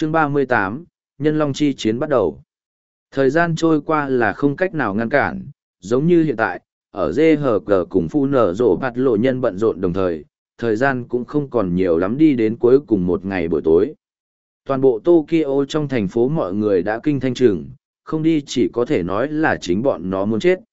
Chương 38, Nhân Long chi chiến bắt đầu. Thời gian trôi qua là không cách nào ngăn cản, giống như hiện tại, ở JHG cùng phu nở rộ bạt lộ nhân bận rộn đồng thời gian cũng không còn nhiều lắm đi đến cuối cùng một ngày buổi tối. Toàn bộ Tokyo trong thành phố mọi người đã kinh thanh trừng, không đi chỉ có thể nói là chính bọn nó muốn chết.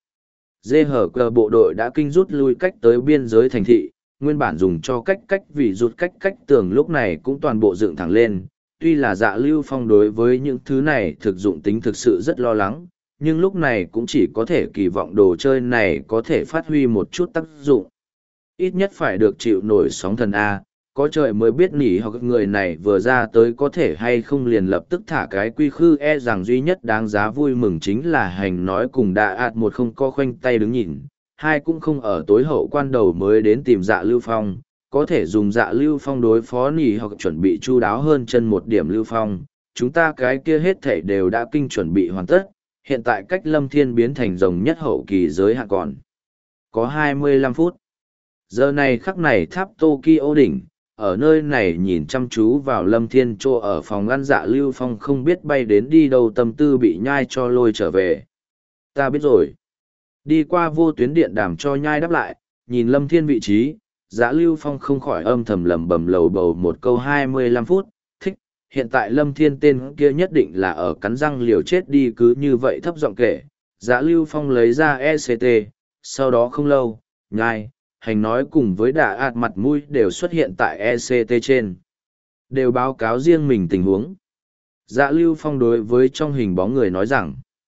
JHG bộ đội đã kinh rút lui cách tới biên giới thành thị, nguyên bản dùng cho cách vì rút cách tường lúc này cũng toàn bộ dựng thẳng lên. Tuy là Dạ Lưu Phong đối với những thứ này thực dụng tính thực sự rất lo lắng, nhưng lúc này cũng chỉ có thể kỳ vọng đồ chơi này có thể phát huy một chút tác dụng. Ít nhất phải được chịu nổi sóng thần A, có trời mới biết nỉ hoặc người này vừa ra tới có thể hay không liền lập tức thả cái quy khư rằng duy nhất đáng giá vui mừng chính là hành nói cùng đạ ạt một không có khoanh tay đứng nhìn, hai cũng không ở tối hậu quan đầu mới đến tìm Dạ Lưu Phong, có thể dùng Dạ Lưu Phong đối phó nỉ hoặc chuẩn bị chu đáo hơn chân một điểm Lưu Phong, chúng ta cái kia hết thảy đều đã kinh chuẩn bị hoàn tất, hiện tại cách Lâm Thiên biến thành rồng nhất hậu kỳ giới hạn còn có 25 phút. Giờ này khắc này tháp Tokyo đỉnh, ở nơi này nhìn chăm chú vào Lâm Thiên chỗ ở phòng ngăn Dạ Lưu Phong không biết bay đến đi đâu tâm tư bị nhai cho lôi trở về. Ta biết rồi. Đi qua vô tuyến điện đàm cho nhai đáp lại, nhìn Lâm Thiên vị trí, Dạ Lưu Phong không khỏi âm thầm lẩm bẩm lầu bầu một câu 25 phút, thích, hiện tại Lâm Thiên tên kia nhất định là ở cắn răng liều chết đi cứ như vậy thấp giọng kể. Dạ Lưu Phong lấy ra ECT, sau đó không lâu, nhai, hành nói cùng với đạ ạt mặt mũi đều xuất hiện tại ECT trên. Đều báo cáo riêng mình tình huống. Dạ Lưu Phong đối với trong hình bóng người nói rằng,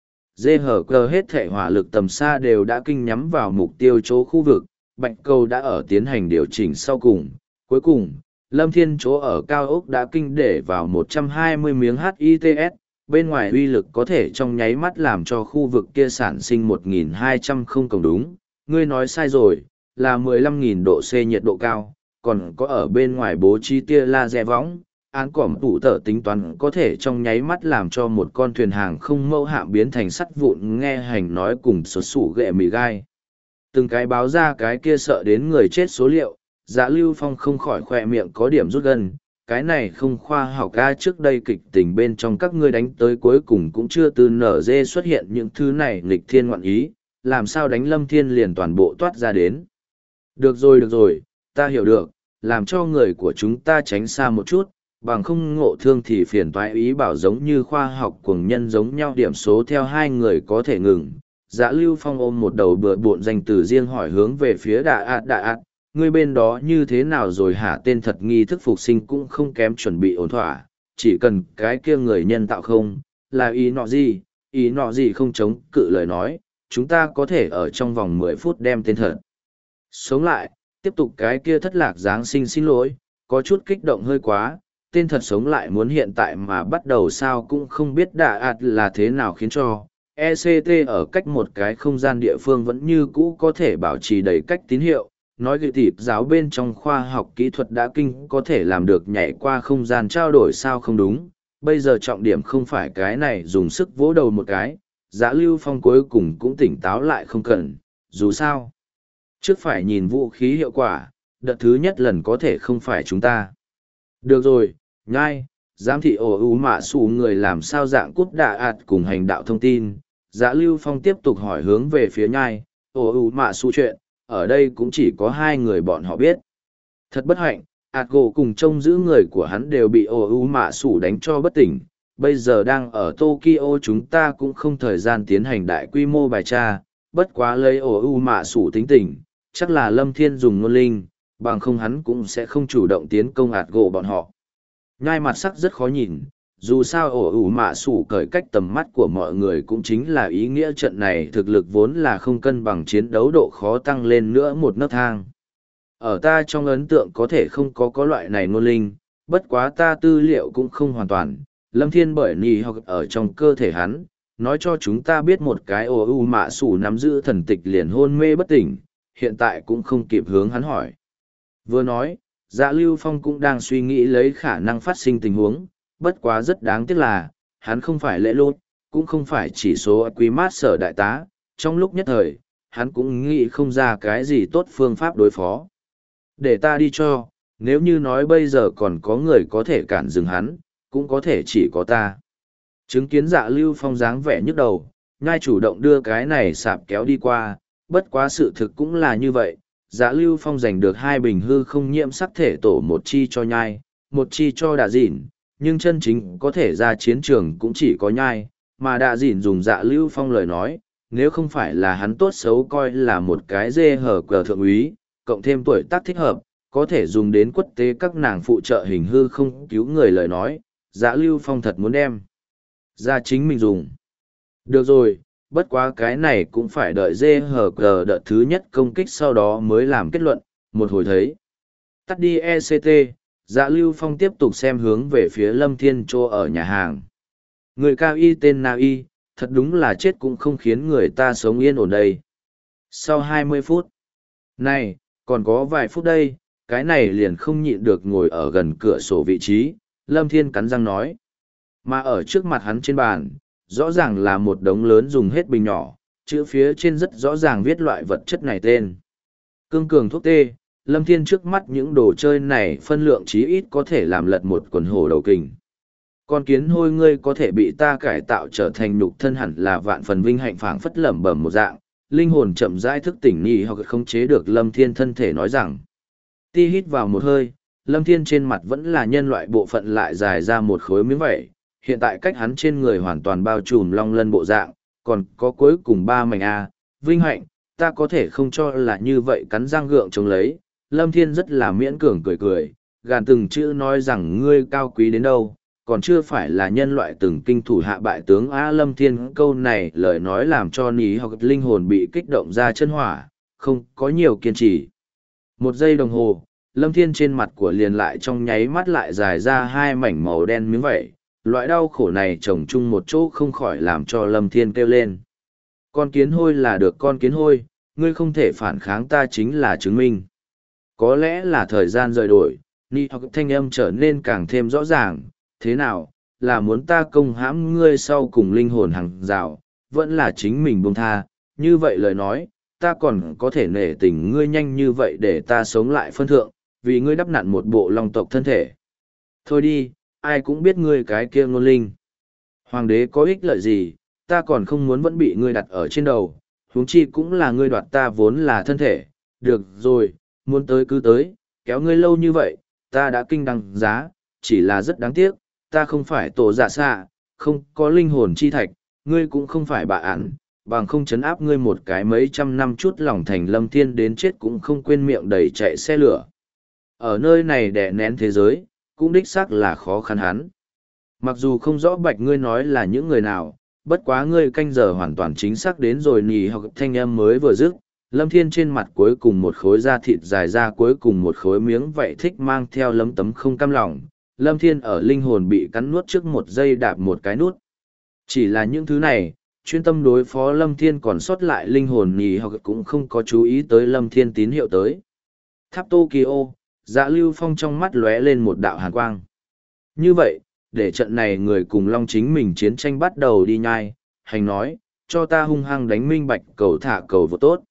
JHG hết thể hỏa lực tầm xa đều đã kinh nhắm vào mục tiêu chỗ khu vực, Bạch Cầu đã ở tiến hành điều chỉnh sau cùng. Cuối cùng, Lâm Thiên chỗ ở cao ốc đã kinh để vào 120 miếng HITS, bên ngoài uy lực có thể trong nháy mắt làm cho khu vực kia sản sinh 1.200 không cộng đúng. Ngươi nói sai rồi, là 15.000 độ C nhiệt độ cao, còn có ở bên ngoài bố trí tia laser võng, án cỏm tủ tở tính toán có thể trong nháy mắt làm cho một con thuyền hàng không mẫu hạm biến thành sắt vụn nghe hành nói cùng sốt sủ ghệ mì gai. Từng cái báo ra cái kia sợ đến người chết số liệu, Dạ Lưu Phong không khỏi khoe miệng có điểm rút gân, cái này không khoa học ca trước đây kịch tình bên trong các ngươi đánh tới cuối cùng cũng chưa từ nở dê xuất hiện những thứ này nghịch thiên ngoạn ý, làm sao đánh Lâm Thiên liền toàn bộ toát ra đến. Được rồi, ta hiểu được, làm cho người của chúng ta tránh xa một chút, bằng không ngộ thương thì phiền toái ý bảo giống như khoa học cuồng nhân giống nhau điểm số theo hai người có thể ngừng. Dạ Lưu Phong ôm một đầu bừa bộn danh từ riêng hỏi hướng về phía đạ ạt, ngươi bên đó như thế nào rồi hả? Tên thật nghi thức phục sinh cũng không kém chuẩn bị ổn thỏa, chỉ cần cái kia người nhân tạo không, là ý nọ gì không chống cự lời nói, chúng ta có thể ở trong vòng 10 phút đem tên thật sống lại. Tiếp tục cái kia thất lạc Giáng sinh xin lỗi, có chút kích động hơi quá, tên thật sống lại muốn hiện tại mà bắt đầu sao cũng không biết đạ ạt là thế nào khiến cho ECT ở cách một cái không gian địa phương vẫn như cũ có thể bảo trì đầy cách tín hiệu, nói gửi tịp giáo bên trong khoa học kỹ thuật đã kinh có thể làm được nhảy qua không gian trao đổi sao không đúng, bây giờ trọng điểm không phải cái này dùng sức vỗ đầu một cái, Dạ Lưu Phong cuối cùng cũng tỉnh táo lại không cần, dù sao. Trước phải nhìn vũ khí hiệu quả, đợt thứ nhất lần có thể không phải chúng ta. Được rồi, nhai, giám thị ổ ú mạ xù người làm sao dạng cút đạ ạt cùng hành đạo thông tin. Dạ Lưu Phong tiếp tục hỏi hướng về phía nhai, ổ ú mạ xù chuyện, ở đây cũng chỉ có hai người bọn họ biết. Thật bất hạnh, ạt gỗ cùng trông giữ người của hắn đều bị ổ ú mạ xù đánh cho bất tỉnh. Bây giờ đang ở Tokyo chúng ta cũng không thời gian tiến hành đại quy mô bài tra, bất quá lấy ổ ú mạ xù tính tình. Chắc là Lâm Thiên dùng ngôn linh, bằng không hắn cũng sẽ không chủ động tiến công ạt gỗ bọn họ. Nhai mặt sắc rất khó nhìn, dù sao ổ ủ mạ sủ cởi cách tầm mắt của mọi người cũng chính là ý nghĩa trận này thực lực vốn là không cân bằng chiến đấu độ khó tăng lên nữa một nấc thang. Ở ta trong ấn tượng có thể không có loại này ngôn linh, bất quá ta tư liệu cũng không hoàn toàn. Lâm Thiên bởi nì hoặc ở trong cơ thể hắn, nói cho chúng ta biết một cái ổ ủ mạ sủ nắm giữ thần tịch liền hôn mê bất tỉnh. Hiện tại cũng không kịp hướng hắn hỏi. Vừa nói, Dạ Lưu Phong cũng đang suy nghĩ lấy khả năng phát sinh tình huống, bất quá rất đáng tiếc là, hắn không phải lễ lốt, cũng không phải chỉ số quý mát sở đại tá, trong lúc nhất thời, hắn cũng nghĩ không ra cái gì tốt phương pháp đối phó. Để ta đi cho, nếu như nói bây giờ còn có người có thể cản dừng hắn, cũng có thể chỉ có ta. Chứng kiến Dạ Lưu Phong dáng vẻ nhức đầu, nhai chủ động đưa cái này sạp kéo đi qua, bất quá sự thực cũng là như vậy. Dạ Lưu Phong giành được 2 bình hư không nhiễm sắc thể tổ, một chi cho nhai, một chi cho đạ dịn, nhưng chân chính có thể ra chiến trường cũng chỉ có nhai, mà đạ dịn dùng Dạ Lưu Phong lời nói, nếu không phải là hắn tốt xấu coi là một cái dê hở cờ thượng úy, cộng thêm tuổi tác thích hợp, có thể dùng đến quất tế các nàng phụ trợ hình hư không cứu người lời nói, Dạ Lưu Phong thật muốn đem ra chính mình dùng. Được rồi, bất quá cái này cũng phải đợi dê hở cờ đợt thứ nhất công kích sau đó mới làm kết luận, một hồi thấy. Tắt đi ECT, Dạ Lưu Phong tiếp tục xem hướng về phía Lâm Thiên Trô ở nhà hàng. Người cao y tên Na Y, thật đúng là chết cũng không khiến người ta sống yên ổn đây. Sau 20 phút, này, còn có vài phút đây, cái này liền không nhịn được ngồi ở gần cửa sổ vị trí, Lâm Thiên cắn răng nói. Mà ở trước mặt hắn trên bàn, rõ ràng là một đống lớn dùng hết bình nhỏ, chữ phía trên rất rõ ràng viết loại vật chất này tên. Cương cường thuốc tê, Lâm Thiên trước mắt những đồ chơi này phân lượng chí ít có thể làm lật một quần hổ đầu kình. Con kiến hôi ngươi có thể bị ta cải tạo trở thành nhục thân hẳn là vạn phần vinh hạnh phảng phất lẩm bẩm một dạng, linh hồn chậm rãi thức tỉnh nhì hoặc khống chế được Lâm Thiên thân thể nói rằng. Ti hít vào một hơi, Lâm Thiên trên mặt vẫn là nhân loại bộ phận lại dài ra một khối miếng vẩy, hiện tại cách hắn trên người hoàn toàn bao trùm long lân bộ dạng, còn có cuối cùng 3 mảnh A, vinh hạnh, ta có thể không cho là như vậy cắn răng gượng chống lấy, Lâm Thiên rất là miễn cường cười cười, gàn từng chữ nói rằng ngươi cao quý đến đâu, còn chưa phải là nhân loại từng kinh thủ hạ bại tướng A. Lâm Thiên câu này lời nói làm cho ní hoặc linh hồn bị kích động ra chân hỏa, không có nhiều kiên trì. 1 giây đồng hồ, Lâm Thiên trên mặt của liền lại trong nháy mắt lại dài ra 2 mảnh màu đen miếng vẩy, loại đau khổ này chồng chung một chỗ không khỏi làm cho Lâm Thiên kêu lên. Con kiến hôi là được con kiến hôi, ngươi không thể phản kháng ta chính là chứng minh. Có lẽ là thời gian rời đổi, ni hoặc thanh âm trở nên càng thêm rõ ràng, thế nào, là muốn ta công hãm ngươi sau cùng linh hồn hàng rào, vẫn là chính mình buông tha, như vậy lời nói, ta còn có thể nể tình ngươi nhanh như vậy để ta sống lại phân thượng, vì ngươi đắp nặn một bộ long tộc thân thể. Thôi đi, ai cũng biết ngươi cái kia ngôn linh. Hoàng đế có ích lợi gì, ta còn không muốn vẫn bị ngươi đặt ở trên đầu, huống chi cũng là ngươi đoạt ta vốn là thân thể. Được rồi, muốn tới cứ tới, kéo ngươi lâu như vậy, ta đã kinh đăng giá, chỉ là rất đáng tiếc, ta không phải tổ giả xạ, không có linh hồn chi thạch, ngươi cũng không phải bà ản, bằng không chấn áp ngươi một cái mấy trăm năm chút lòng thành Lâm Thiên đến chết cũng không quên miệng đầy chạy xe lửa. Ở nơi này đè nén thế giới, cũng đích xác là khó khăn hắn. Mặc dù không rõ bạch ngươi nói là những người nào, bất quá ngươi canh giờ hoàn toàn chính xác đến rồi nhì hoặc thanh âm mới vừa dứt. Lâm Thiên trên mặt cuối cùng một khối da thịt dài ra cuối cùng một khối miếng vậy thích mang theo lấm tấm không cam lòng. Lâm Thiên ở linh hồn bị cắn nuốt trước 1 giây đạp một cái nút. Chỉ là những thứ này, chuyên tâm đối phó Lâm Thiên còn sót lại linh hồn nhì hoặc cũng không có chú ý tới Lâm Thiên tín hiệu tới. Tháp Tokyo, Dạ Lưu Phong trong mắt lóe lên một đạo hàn quang. Như vậy, để trận này người cùng Long chính mình chiến tranh bắt đầu đi nhai, hành nói, cho ta hung hăng đánh minh bạch cầu thả cầu vô tốt.